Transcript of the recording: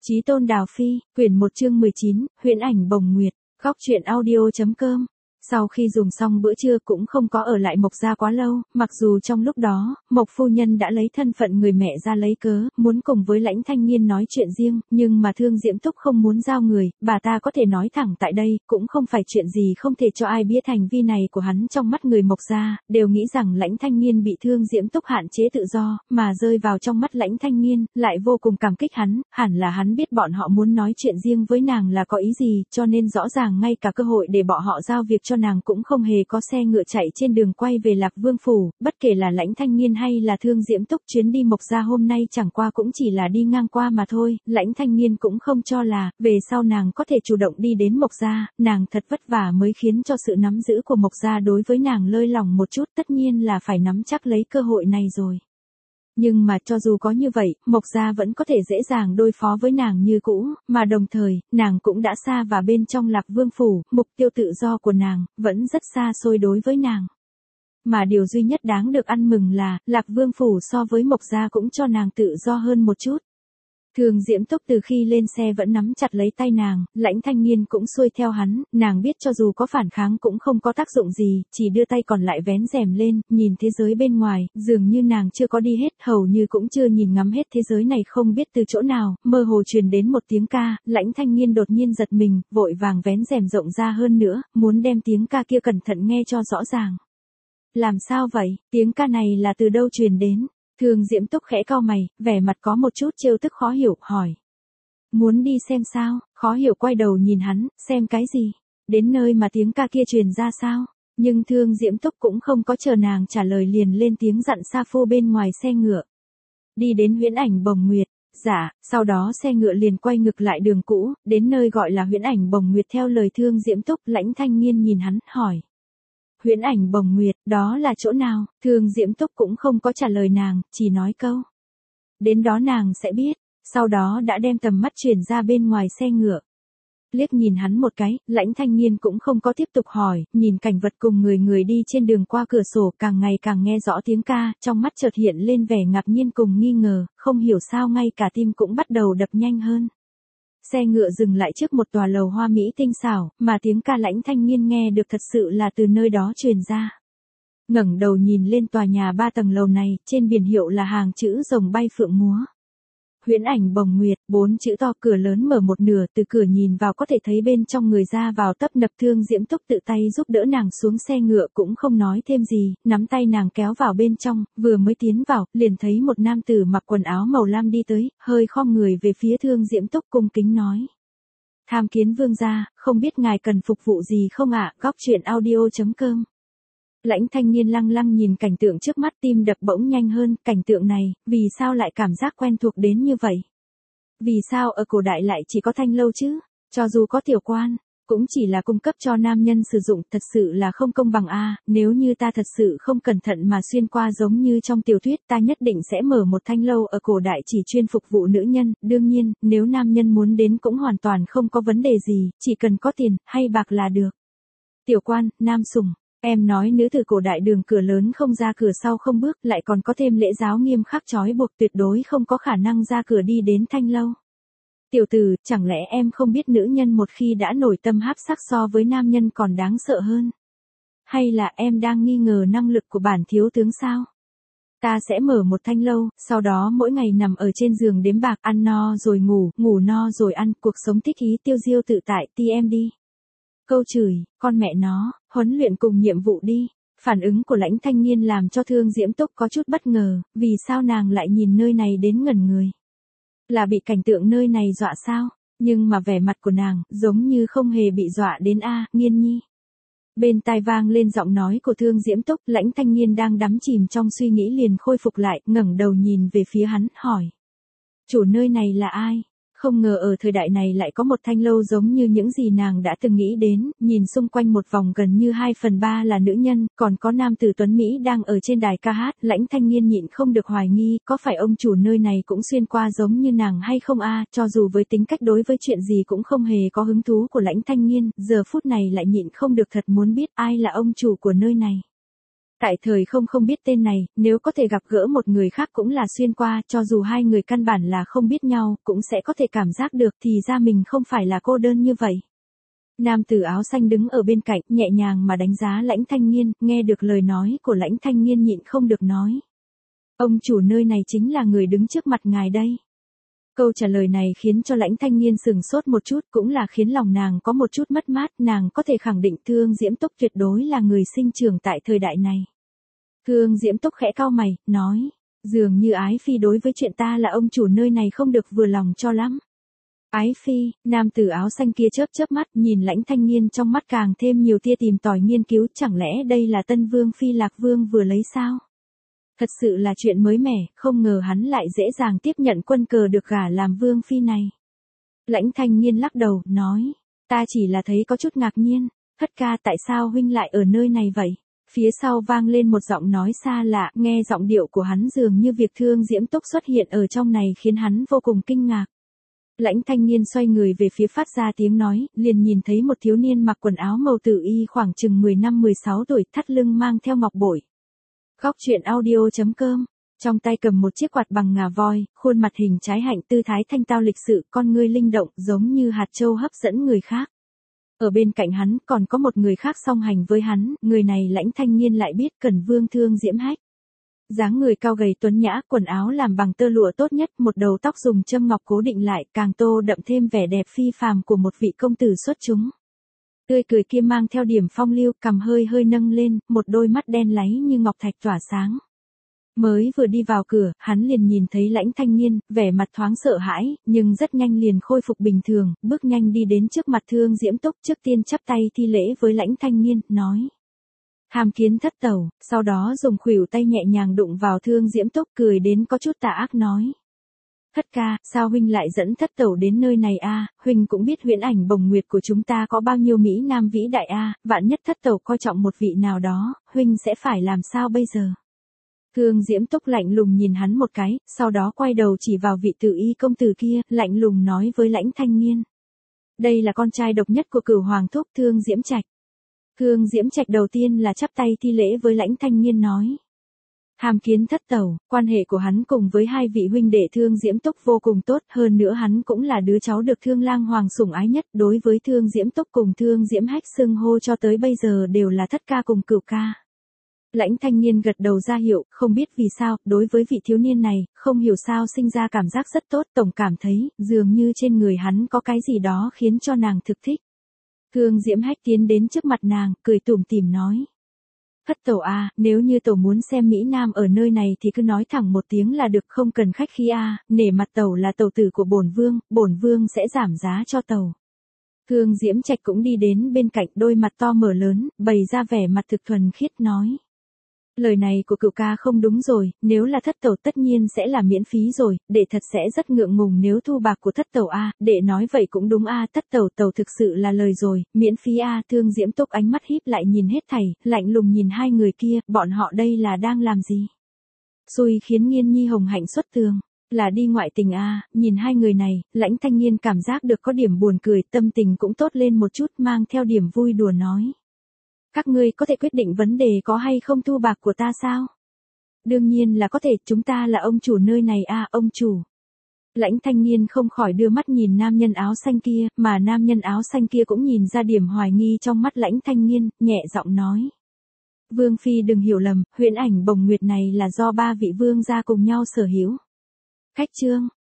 Chí Tôn Đào Phi, quyển 1 chương 19, Huyễn Ảnh Bồng Nguyệt, góc truyện audio.com. Sau khi dùng xong bữa trưa cũng không có ở lại Mộc gia quá lâu, mặc dù trong lúc đó, Mộc phu nhân đã lấy thân phận người mẹ ra lấy cớ, muốn cùng với Lãnh Thanh Nghiên nói chuyện riêng, nhưng mà Thương Diễm Túc không muốn giao người, bà ta có thể nói thẳng tại đây, cũng không phải chuyện gì không thể cho ai biết hành vi này của hắn trong mắt người Mộc gia, đều nghĩ rằng Lãnh Thanh Nghiên bị Thương Diễm Túc hạn chế tự do, mà rơi vào trong mắt Lãnh Thanh Nghiên, lại vô cùng cảm kích hắn, hẳn là hắn biết bọn họ muốn nói chuyện riêng với nàng là có ý gì, cho nên rõ ràng ngay cả cơ hội để bọn họ giao việc cho nàng cũng không hề có. Xe ngựa chạy trên đường quay về Lạc Vương phủ, bất kể là Lãnh Thanh Nghiên hay là Thương Diễm Túc, chuyến đi Mộc gia hôm nay chẳng qua cũng chỉ là đi ngang qua mà thôi. Lãnh Thanh Nghiên cũng không cho là về sau nàng có thể chủ động đi đến Mộc gia, nàng thật vất vả mới khiến cho sự nắm giữ của Mộc gia đối với nàng lơi lỏng một chút, tất nhiên là phải nắm chắc lấy cơ hội này rồi. Nhưng mà cho dù có như vậy, Mộc gia vẫn có thể dễ dàng đối phó với nàng như cũ, mà đồng thời, nàng cũng đã xa vào bên trong Lạc Vương phủ, mục tiêu tự do của nàng, vẫn rất xa xôi đối với nàng. Mà điều duy nhất đáng được ăn mừng là, Lạc Vương phủ so với Mộc gia cũng cho nàng tự do hơn một chút. Thương Diễm Túc từ khi lên xe vẫn nắm chặt lấy tay nàng, Lãnh Thanh Nghiên cũng xuôi theo hắn, nàng biết cho dù có phản kháng cũng không có tác dụng gì, chỉ đưa tay còn lại vén rèm lên, nhìn thế giới bên ngoài, dường như nàng chưa có đi hết, hầu như cũng chưa nhìn ngắm hết thế giới này, không biết từ chỗ nào, mơ hồ truyền đến một tiếng ca, Lãnh Thanh Nghiên đột nhiên giật mình, vội vàng vén rèm rộng ra hơn nữa, muốn đem tiếng ca kia cẩn thận nghe cho rõ ràng. Làm sao vậy, tiếng ca này là từ đâu truyền đến? Thương Diễm Túc khẽ cau mày, vẻ mặt có một chút trêu tức khó hiểu, hỏi. Muốn đi xem sao? Khó hiểu quay đầu nhìn hắn, xem cái gì? Đến nơi mà tiếng ca kia truyền ra sao? Nhưng Thương Diễm Túc cũng không có chờ nàng trả lời, liền lên tiếng dặn Sa Phu bên ngoài xe ngựa. Đi đến Huyễn Ảnh Bồng Nguyệt. Dạ, sau đó xe ngựa liền quay ngược lại đường cũ, đến nơi gọi là Huyễn Ảnh Bồng Nguyệt theo lời Thương Diễm Túc. Lãnh Thanh Nghiên nhìn hắn, hỏi. Huyễn Ảnh Bồng Nguyệt, đó là chỗ nào? Thương Diễm Túc cũng không có trả lời nàng, chỉ nói câu. Đến đó nàng sẽ biết, sau đó đã đem tầm mắt chuyển ra bên ngoài xe ngựa. Liếc nhìn hắn một cái, Lãnh Thanh Nghiên cũng không có tiếp tục hỏi, nhìn cảnh vật cùng người đi trên đường qua cửa sổ, càng ngày càng nghe rõ tiếng ca, trong mắt chợt hiện lên vẻ ngạc nhiên cùng nghi ngờ, không hiểu sao ngay cả tim cũng bắt đầu đập nhanh hơn. Xe ngựa dừng lại trước một tòa lầu hoa mỹ tinh xảo, mà tiếng ca Lãnh Thanh Nghiên nghe được thật sự là từ nơi đó truyền ra. Ngẩng đầu nhìn lên tòa nhà 3 tầng lầu này, trên biển hiệu là hàng chữ rồng bay phượng múa. Huyễn Ảnh Bồng Nguyệt, 4 chữ to, cửa lớn mở một nửa, từ cửa nhìn vào có thể thấy bên trong người ra vào tấp nập. Thương Diễm Túc tự tay giúp đỡ nàng xuống xe ngựa, cũng không nói thêm gì, nắm tay nàng kéo vào bên trong, vừa mới tiến vào, liền thấy một nam tử mặc quần áo màu lam đi tới, hơi khom người về phía Thương Diễm Túc cung kính nói. Tham kiến vương gia, không biết ngài cần phục vụ gì không ạ? Góc truyện audio.com. Lãnh Thanh Nghiên lăng lăng nhìn cảnh tượng trước mắt, tim đập bỗng nhanh hơn, cảnh tượng này, vì sao lại cảm giác quen thuộc đến như vậy? Vì sao ở cổ đại lại chỉ có thanh lâu chứ? Cho dù có tiểu quan, cũng chỉ là cung cấp cho nam nhân sử dụng, thật sự là không công bằng a. Nếu như ta thật sự không cẩn thận mà xuyên qua giống như trong tiểu thuyết, ta nhất định sẽ mở một thanh lâu ở cổ đại chỉ chuyên phục vụ nữ nhân, đương nhiên, nếu nam nhân muốn đến cũng hoàn toàn không có vấn đề gì, chỉ cần có tiền, hay bạc là được. Tiểu quan, nam sủng. Em nói nữ từ cổ đại đường cửa lớn không ra cửa sau không bước, lại còn có thêm lễ giáo nghiêm khắc trói buộc, tuyệt đối không có khả năng ra cửa đi đến thanh lâu. Tiểu tử, chẳng lẽ em không biết nữ nhân một khi đã nổi tâm háp sắc so với nam nhân còn đáng sợ hơn? Hay là em đang nghi ngờ năng lực của bản thiếu tướng sao? Ta sẽ mở một thanh lâu, sau đó mỗi ngày nằm ở trên giường đếm bạc, ăn no rồi ngủ, ngủ no rồi ăn, cuộc sống thích ý tiêu diêu tự tại, ti em đi. Câu chửi, con mẹ nó, huấn luyện cùng nhiệm vụ đi. Phản ứng của Lãnh Thanh Nghiên làm cho Thương Diễm Túc có chút bất ngờ, vì sao nàng lại nhìn nơi này đến ngẩn người? Là bị cảnh tượng nơi này dọa sao? Nhưng mà vẻ mặt của nàng, giống như không hề bị dọa đến a. Nghiên nhi. Bên tai vang lên giọng nói của Thương Diễm Túc, Lãnh Thanh Nghiên đang đắm chìm trong suy nghĩ liền khôi phục lại, ngẩng đầu nhìn về phía hắn, hỏi. Chủ nơi này là ai? Không ngờ ở thời đại này lại có một thanh lâu giống như những gì nàng đã từng nghĩ đến, nhìn xung quanh một vòng gần như 2/3 là nữ nhân, còn có nam tử tuấn Mỹ đang ở trên đài ca hát. Lãnh Thanh Nghiên nhịn không được hoài nghi, có phải ông chủ nơi này cũng xuyên qua giống như nàng hay không a? Cho dù với tính cách đối với chuyện gì cũng không hề có hứng thú của Lãnh Thanh Nghiên, giờ phút này lại nhịn không được thật muốn biết ai là ông chủ của nơi này. Tại thời không biết tên này, nếu có thể gặp gỡ một người khác cũng là xuyên qua, cho dù hai người căn bản là không biết nhau, cũng sẽ có thể cảm giác được thì ra mình không phải là cô đơn như vậy. Nam tử áo xanh đứng ở bên cạnh, nhẹ nhàng mà đánh giá Lãnh Thanh Nghiên, nghe được lời nói của Lãnh Thanh Nghiên nhịn không được nói. Ông chủ nơi này chính là người đứng trước mặt ngài đây. Câu trả lời này khiến cho Lãnh Thanh Nghiên sừng sốt một chút, cũng là khiến lòng nàng có một chút mất mát, nàng có thể khẳng định Thương Diễm Túc tuyệt đối là người sinh trưởng tại thời đại này. Thương Diễm Túc khẽ cau mày, nói, dường như Ái Phi đối với chuyện ta là ông chủ nơi này không được vừa lòng cho lắm. Ái Phi, nam tử áo xanh kia chớp mắt nhìn Lãnh Thanh Nghiên trong mắt càng thêm nhiều tia tìm tòi nghiên cứu, chẳng lẽ đây là tân vương phi Lạc Vương vừa lấy sao? Thật sự là chuyện mới mẻ, không ngờ hắn lại dễ dàng tiếp nhận quân cờ được gả làm vương phi này. Lãnh Thanh Nghiên lắc đầu, nói, ta chỉ là thấy có chút ngạc nhiên, thất ca tại sao huynh lại ở nơi này vậy? Phía sau vang lên một giọng nói xa lạ, nghe giọng điệu của hắn dường như việc Thương Diễm Túc xuất hiện ở trong này khiến hắn vô cùng kinh ngạc. Lãnh Thanh Nghiên xoay người về phía phát ra tiếng nói, liền nhìn thấy một thiếu niên mặc quần áo màu tử y khoảng chừng 15-16 tuổi, thắt lưng mang theo ngọc bội. Góc truyện audio.com, trong tay cầm một chiếc quạt bằng ngà voi, khuôn mặt hình trái hạnh, tư thái thanh tao lịch sự, con ngươi linh động giống như hạt châu hấp dẫn người khác. Ở bên cạnh hắn còn có một người khác song hành với hắn, người này Lãnh Thanh Nghiên lại biết, Cẩn Vương Thương Diễm Hách. Dáng người cao gầy tuấn nhã, quần áo làm bằng tơ lụa tốt nhất, một đầu tóc dùng châm ngọc cố định lại, càng tô đậm thêm vẻ đẹp phi phàm của một vị công tử xuất chúng. Tươi cười kia mang theo điểm phong lưu, cằm hơi nâng lên, một đôi mắt đen láy như ngọc thạch tỏa sáng. Mới vừa đi vào cửa, hắn liền nhìn thấy Lãnh Thanh Nghiên, vẻ mặt thoáng sợ hãi, nhưng rất nhanh liền khôi phục bình thường, bước nhanh đi đến trước mặt Thương Diễm Túc, trước tiên chắp tay thi lễ với Lãnh Thanh Nghiên, nói. Tham kiến thất tẩu, sau đó dùng khuỷu tay nhẹ nhàng đụng vào Thương Diễm Túc, cười đến có chút tà ác nói. Thất ca, sao huynh lại dẫn thất tẩu đến nơi này a? Huynh cũng biết Huyễn Ảnh Bồng Nguyệt của chúng ta có bao nhiêu mỹ nam vĩ đại a, vạn nhất thất tẩu coi trọng một vị nào đó, huynh sẽ phải làm sao bây giờ? Thương Diễm Túc lạnh lùng nhìn hắn một cái, sau đó quay đầu chỉ vào vị tử y công tử kia, lạnh lùng nói với Lãnh Thanh Nghiên. Đây là con trai độc nhất của Cửu Hoàng thúc Thương Diễm Trạch. Thương Diễm Trạch đầu tiên là chắp tay thi lễ với Lãnh Thanh Nghiên nói. Tham kiến thất tẩu, quan hệ của hắn cùng với hai vị huynh đệ Thương Diễm Túc vô cùng tốt, hơn nữa hắn cũng là đứa cháu được Thương Lang Hoàng sủng ái nhất, đối với Thương Diễm Túc cùng Thương Diễm Hách xưng hô cho tới bây giờ đều là thất ca cùng cửu ca. Lãnh Thanh Nghiên gật đầu ra hiệu, không biết vì sao, đối với vị thiếu niên này, không hiểu sao sinh ra cảm giác rất tốt, tổng cảm thấy, dường như trên người hắn có cái gì đó khiến cho nàng thực thích. Thương Diễm Hách tiến đến trước mặt nàng, cười tủm tỉm nói. Thất tẩu a, nếu như tẩu muốn xem mỹ nam ở nơi này thì cứ nói thẳng một tiếng là được, không cần khách khí a, nể mặt tẩu là tẩu tử của bổn vương sẽ giảm giá cho tẩu. Thương Diễm Trạch cũng đi đến bên cạnh, đôi mặt to mở lớn, bày ra vẻ mặt thực thuần khiết nói. Lời này của cựu ca không đúng rồi, nếu là thất tẩu tất nhiên sẽ là miễn phí rồi, đệ thật sẽ rất ngượng ngùng nếu thu bạc của thất tẩu a, đệ nói vậy cũng đúng a, thất tẩu thực sự là lời rồi, miễn phí a. Thương Diễm Túc ánh mắt híp lại nhìn hết thảy, lạnh lùng nhìn hai người kia, bọn họ đây là đang làm gì? Xui khiến Nghiên Nhi hồng hạnh xuất tường, là đi ngoại tình a. Nhìn hai người này, Lãnh Thanh Nghiên cảm giác được có điểm buồn cười, tâm tình cũng tốt lên một chút, mang theo điểm vui đùa nói. Các ngươi có thể quyết định vấn đề có hay không thu bạc của ta sao? Đương nhiên là có thể, chúng ta là ông chủ nơi này a, ông chủ. Lãnh Thanh Nghiên không khỏi đưa mắt nhìn nam nhân áo xanh kia, mà nam nhân áo xanh kia cũng nhìn ra điểm hoài nghi trong mắt Lãnh Thanh Nghiên, nhẹ giọng nói. Vương phi đừng hiểu lầm, Huyễn Ảnh Bồng Nguyệt này là do ba vị vương gia cùng nhau sở hữu. Khách trương,